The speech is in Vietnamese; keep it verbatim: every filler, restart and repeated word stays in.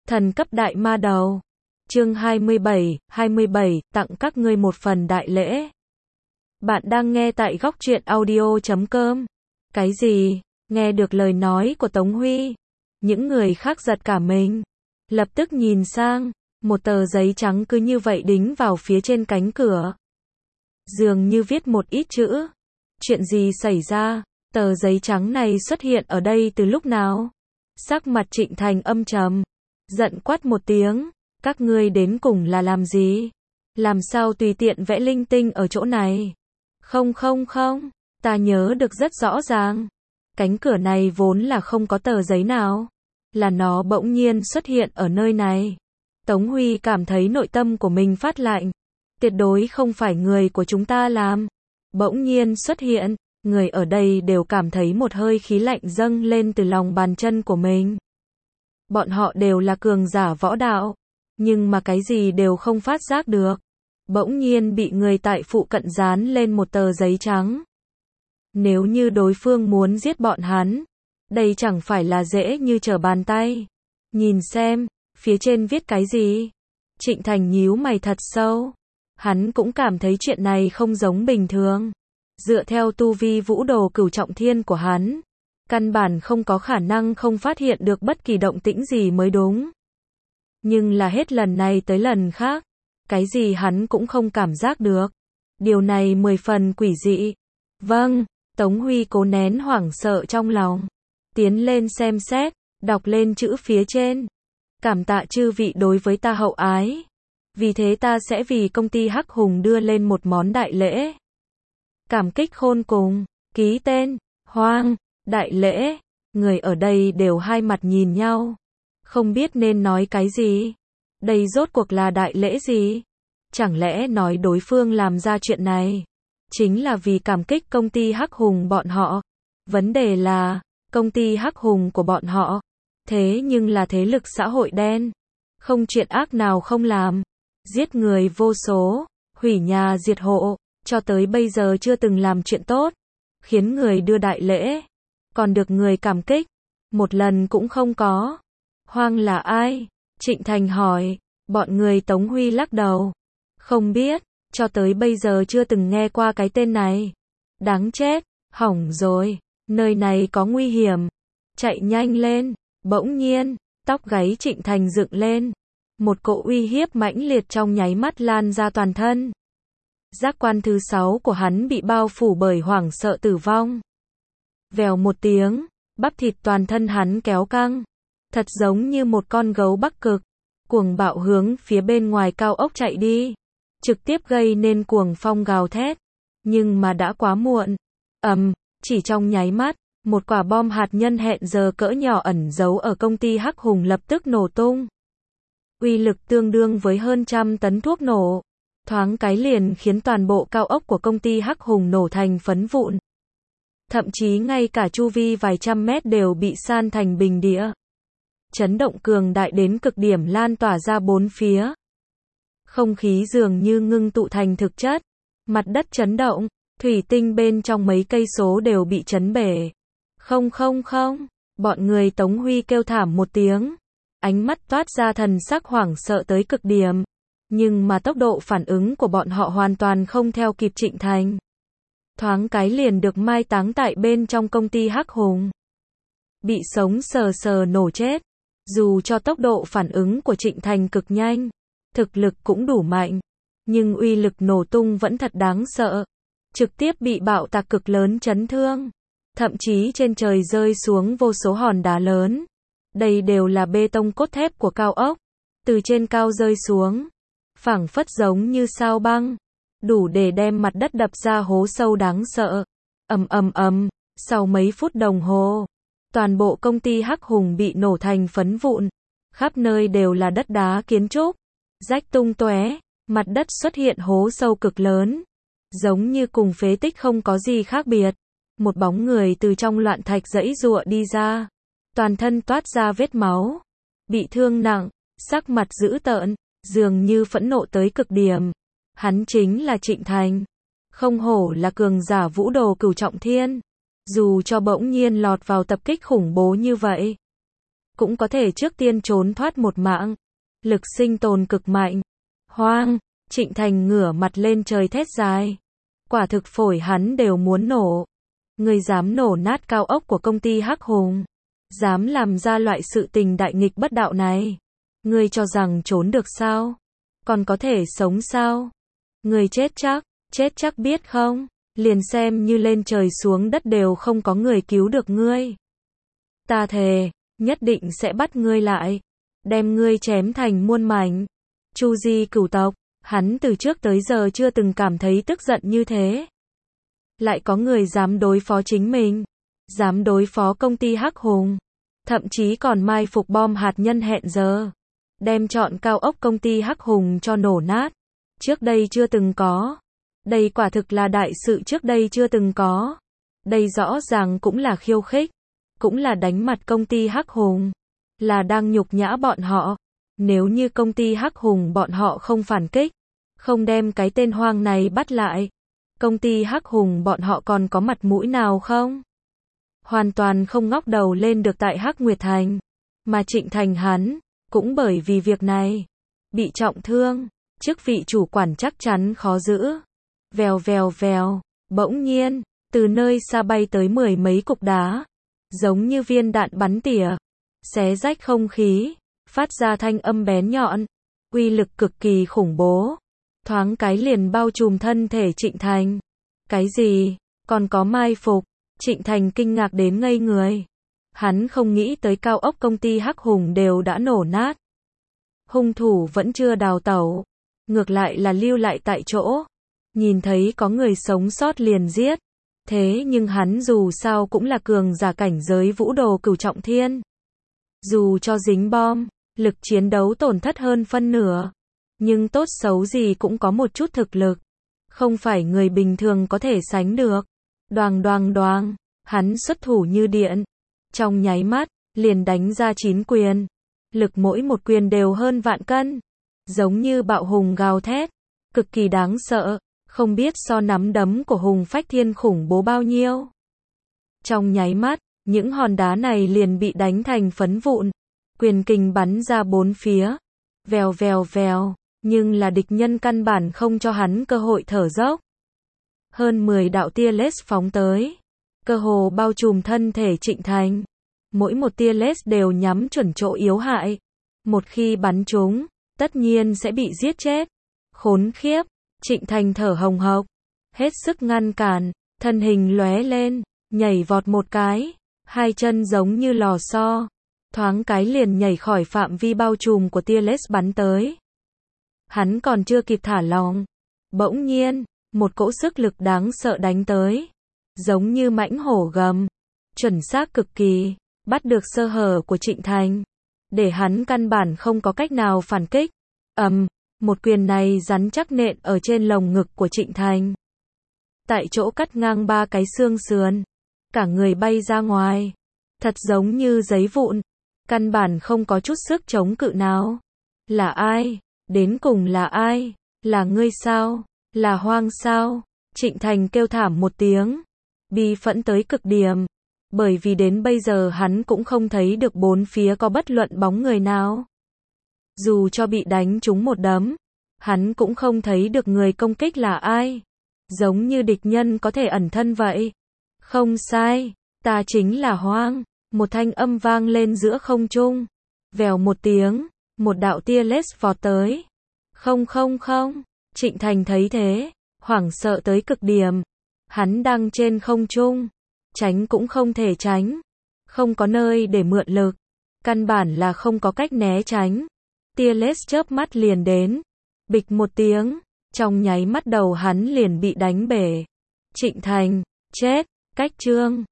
Thần cấp đại ma đầu. Chương hai mươi bảy, hai mươi bảy, tặng các ngươi một phần đại lễ. Bạn đang nghe tại góc truyện audio chấm com. Cái gì? Nghe được lời nói của Tống Huy, những người khác giật cả mình, lập tức nhìn sang, một tờ giấy trắng cứ như vậy đính vào phía trên cánh cửa. Dường như viết một ít chữ. Chuyện gì xảy ra? Tờ giấy trắng này xuất hiện ở đây từ lúc nào? Sắc mặt Trịnh Thành âm trầm, giận quát một tiếng, các ngươi đến cùng là làm gì? Làm sao tùy tiện vẽ linh tinh ở chỗ này? Không không không, ta nhớ được rất rõ ràng. Cánh cửa này vốn là không có tờ giấy nào, là nó bỗng nhiên xuất hiện ở nơi này. Tống Huy cảm thấy nội tâm của mình phát lạnh. Tuyệt đối không phải người của chúng ta làm. Bỗng nhiên xuất hiện, người ở đây đều cảm thấy một hơi khí lạnh dâng lên từ lòng bàn chân của mình. Bọn họ đều là cường giả võ đạo, nhưng mà cái gì đều không phát giác được. Bỗng nhiên bị người tại phụ cận dán lên một tờ giấy trắng. Nếu như đối phương muốn giết bọn hắn, đây chẳng phải là dễ như trở bàn tay. Nhìn xem, phía trên viết cái gì? Trịnh Thành nhíu mày thật sâu. Hắn cũng cảm thấy chuyện này không giống bình thường. Dựa theo tu vi vũ đồ cửu trọng thiên của hắn, căn bản không có khả năng không phát hiện được bất kỳ động tĩnh gì mới đúng. Nhưng là hết lần này tới lần khác, cái gì hắn cũng không cảm giác được. Điều này mười phần quỷ dị. Vâng, Tống Huy cố nén hoảng sợ trong lòng, tiến lên xem xét, đọc lên chữ phía trên. Cảm tạ chư vị đối với ta hậu ái. Vì thế ta sẽ vì công ty Hắc Hùng đưa lên một món đại lễ. Cảm kích khôn cùng, ký tên, Hoang, đại lễ. Người ở đây đều hai mặt nhìn nhau, không biết nên nói cái gì. Đây rốt cuộc là đại lễ gì? Chẳng lẽ nói đối phương làm ra chuyện này chính là vì cảm kích công ty Hắc Hùng bọn họ? Vấn đề là, công ty Hắc Hùng của bọn họ, thế nhưng là thế lực xã hội đen, không chuyện ác nào không làm, giết người vô số, hủy nhà diệt hộ, cho tới bây giờ chưa từng làm chuyện tốt, khiến người đưa đại lễ, còn được người cảm kích, một lần cũng không có. Hoang là ai? Trịnh Thành hỏi. Bọn người Tống Huy lắc đầu. Không biết, cho tới bây giờ chưa từng nghe qua cái tên này. Đáng chết, hỏng rồi, nơi này có nguy hiểm. Chạy nhanh lên. Bỗng nhiên, tóc gáy Trịnh Thành dựng lên. Một cỗ uy hiếp mãnh liệt trong nháy mắt lan ra toàn thân. Giác quan thứ sáu của hắn bị bao phủ bởi hoảng sợ tử vong. Vèo một tiếng, bắp thịt toàn thân hắn kéo căng, thật giống như một con gấu Bắc Cực, cuồng bạo hướng phía bên ngoài cao ốc chạy đi, trực tiếp gây nên cuồng phong gào thét. Nhưng mà đã quá muộn. Ầm, chỉ trong nháy mắt, một quả bom hạt nhân hẹn giờ cỡ nhỏ ẩn giấu ở công ty Hắc Hùng lập tức nổ tung. Uy lực tương đương với hơn trăm tấn thuốc nổ, thoáng cái liền khiến toàn bộ cao ốc của công ty Hắc Hùng nổ thành phấn vụn. Thậm chí ngay cả chu vi vài trăm mét đều bị san thành bình địa. Chấn động cường đại đến cực điểm lan tỏa ra bốn phía. Không khí dường như ngưng tụ thành thực chất. Mặt đất chấn động, thủy tinh bên trong mấy cây số đều bị chấn bể. Không không không, bọn người Tống Huy kêu thảm một tiếng. Ánh mắt toát ra thần sắc hoảng sợ tới cực điểm. Nhưng mà tốc độ phản ứng của bọn họ hoàn toàn không theo kịp Trịnh Thành. Thoáng cái liền được mai táng tại bên trong công ty Hắc Hùng. Bị sống sờ sờ nổ chết. Dù cho tốc độ phản ứng của Trịnh Thành cực nhanh, thực lực cũng đủ mạnh, nhưng uy lực nổ tung vẫn thật đáng sợ. Trực tiếp bị bạo tạc cực lớn chấn thương. Thậm chí trên trời rơi xuống vô số hòn đá lớn. Đây đều là bê tông cốt thép của cao ốc. Từ trên cao rơi xuống, phảng phất giống như sao băng, đủ để đem mặt đất đập ra hố sâu đáng sợ. Ầm ầm ầm, sau mấy phút đồng hồ, toàn bộ công ty Hắc Hùng bị nổ thành phấn vụn, khắp nơi đều là đất đá kiến trúc, rách tung tóe, mặt đất xuất hiện hố sâu cực lớn, giống như cùng phế tích không có gì khác biệt. Một bóng người từ trong loạn thạch giãy giụa đi ra, toàn thân toát ra vết máu, bị thương nặng, sắc mặt dữ tợn, dường như phẫn nộ tới cực điểm. Hắn chính là Trịnh Thành, không hổ là cường giả vũ đồ cửu trọng thiên. Dù cho bỗng nhiên lọt vào tập kích khủng bố như vậy, cũng có thể trước tiên trốn thoát một mạng. Lực sinh tồn cực mạnh. Hoang, Trịnh Thành ngửa mặt lên trời thét dài. Quả thực phổi hắn đều muốn nổ. Ngươi dám nổ nát cao ốc của công ty Hắc Hùng. Dám làm ra loại sự tình đại nghịch bất đạo này. Ngươi cho rằng trốn được sao? Còn có thể sống sao? Ngươi chết chắc, chết chắc biết không? Liền xem như lên trời xuống đất đều không có người cứu được ngươi. Ta thề, nhất định sẽ bắt ngươi lại. Đem ngươi chém thành muôn mảnh. Chu Di cửu tộc, hắn từ trước tới giờ chưa từng cảm thấy tức giận như thế. Lại có người dám đối phó chính mình. Dám đối phó công ty Hắc Hùng. Thậm chí còn mai phục bom hạt nhân hẹn giờ. Đem trọn cao ốc công ty Hắc Hùng cho nổ nát. Trước đây chưa từng có. Đây quả thực là đại sự trước đây chưa từng có. Đây rõ ràng cũng là khiêu khích. Cũng là đánh mặt công ty Hắc Hùng. Là đang nhục nhã bọn họ. Nếu như công ty Hắc Hùng bọn họ không phản kích. Không đem cái tên hoang này bắt lại. Công ty Hắc Hùng bọn họ còn có mặt mũi nào không? Hoàn toàn không ngóc đầu lên được tại Hắc Nguyệt Thành. Mà Trịnh Thành hắn, cũng bởi vì việc này, bị trọng thương. Chức vị chủ quản chắc chắn khó giữ. Vèo vèo vèo, bỗng nhiên, từ nơi xa bay tới mười mấy cục đá. Giống như viên đạn bắn tỉa. Xé rách không khí. Phát ra thanh âm bén nhọn. Uy lực cực kỳ khủng bố. Thoáng cái liền bao trùm thân thể Trịnh Thành. Cái gì? Còn có mai phục. Trịnh Thành kinh ngạc đến ngây người. Hắn không nghĩ tới cao ốc công ty Hắc Hùng đều đã nổ nát. Hung thủ vẫn chưa đào tẩu. Ngược lại là lưu lại tại chỗ. Nhìn thấy có người sống sót liền giết. Thế nhưng hắn dù sao cũng là cường giả cảnh giới vũ đồ cửu trọng thiên. Dù cho dính bom, lực chiến đấu tổn thất hơn phân nửa. Nhưng tốt xấu gì cũng có một chút thực lực. Không phải người bình thường có thể sánh được. Đoàng đoàng đoàng, hắn xuất thủ như điện. Trong nháy mắt, liền đánh ra chín quyền. Lực mỗi một quyền đều hơn vạn cân. Giống như bạo hùng gào thét. Cực kỳ đáng sợ, không biết so nắm đấm của hùng phách thiên khủng bố bao nhiêu. Trong nháy mắt, những hòn đá này liền bị đánh thành phấn vụn. Quyền kình bắn ra bốn phía. Vèo vèo vèo, nhưng là địch nhân căn bản không cho hắn cơ hội thở dốc. Hơn mười đạo tia laser phóng tới. Cơ hồ bao trùm thân thể Trịnh Thành. Mỗi một tia laser đều nhắm chuẩn chỗ yếu hại. Một khi bắn trúng, tất nhiên sẽ bị giết chết. Khốn khiếp, Trịnh Thành thở hồng hộc. Hết sức ngăn cản, thân hình lóe lên, nhảy vọt một cái. Hai chân giống như lò xo. Thoáng cái liền nhảy khỏi phạm vi bao trùm của tia laser bắn tới. Hắn còn chưa kịp thả lỏng. Bỗng nhiên, một cỗ sức lực đáng sợ đánh tới. Giống như mãnh hổ gầm. Chuẩn xác cực kỳ. Bắt được sơ hở của Trịnh Thành. Để hắn căn bản không có cách nào phản kích. Ầm, một quyền này rắn chắc nện ở trên lồng ngực của Trịnh Thành. Tại chỗ cắt ngang ba cái xương sườn. Cả người bay ra ngoài. Thật giống như giấy vụn. Căn bản không có chút sức chống cự nào. Là ai? Đến cùng là ai? Là ngươi sao? Là Hoang sao? Trịnh Thành kêu thảm một tiếng. Bi phẫn tới cực điểm. Bởi vì đến bây giờ hắn cũng không thấy được bốn phía có bất luận bóng người nào. Dù cho bị đánh trúng một đấm, hắn cũng không thấy được người công kích là ai. Giống như địch nhân có thể ẩn thân vậy. Không sai, ta chính là Hoang. Một thanh âm vang lên giữa không trung. Vèo một tiếng, một đạo tia laser vọt tới. Không không không, Trịnh Thành thấy thế, hoảng sợ tới cực điểm. Hắn đang trên không trung, tránh cũng không thể tránh. Không có nơi để mượn lực. Căn bản là không có cách né tránh. Tia laser chớp mắt liền đến. Bịch một tiếng, trong nháy mắt đầu hắn liền bị đánh bể. Trịnh Thành, chết, cách chương.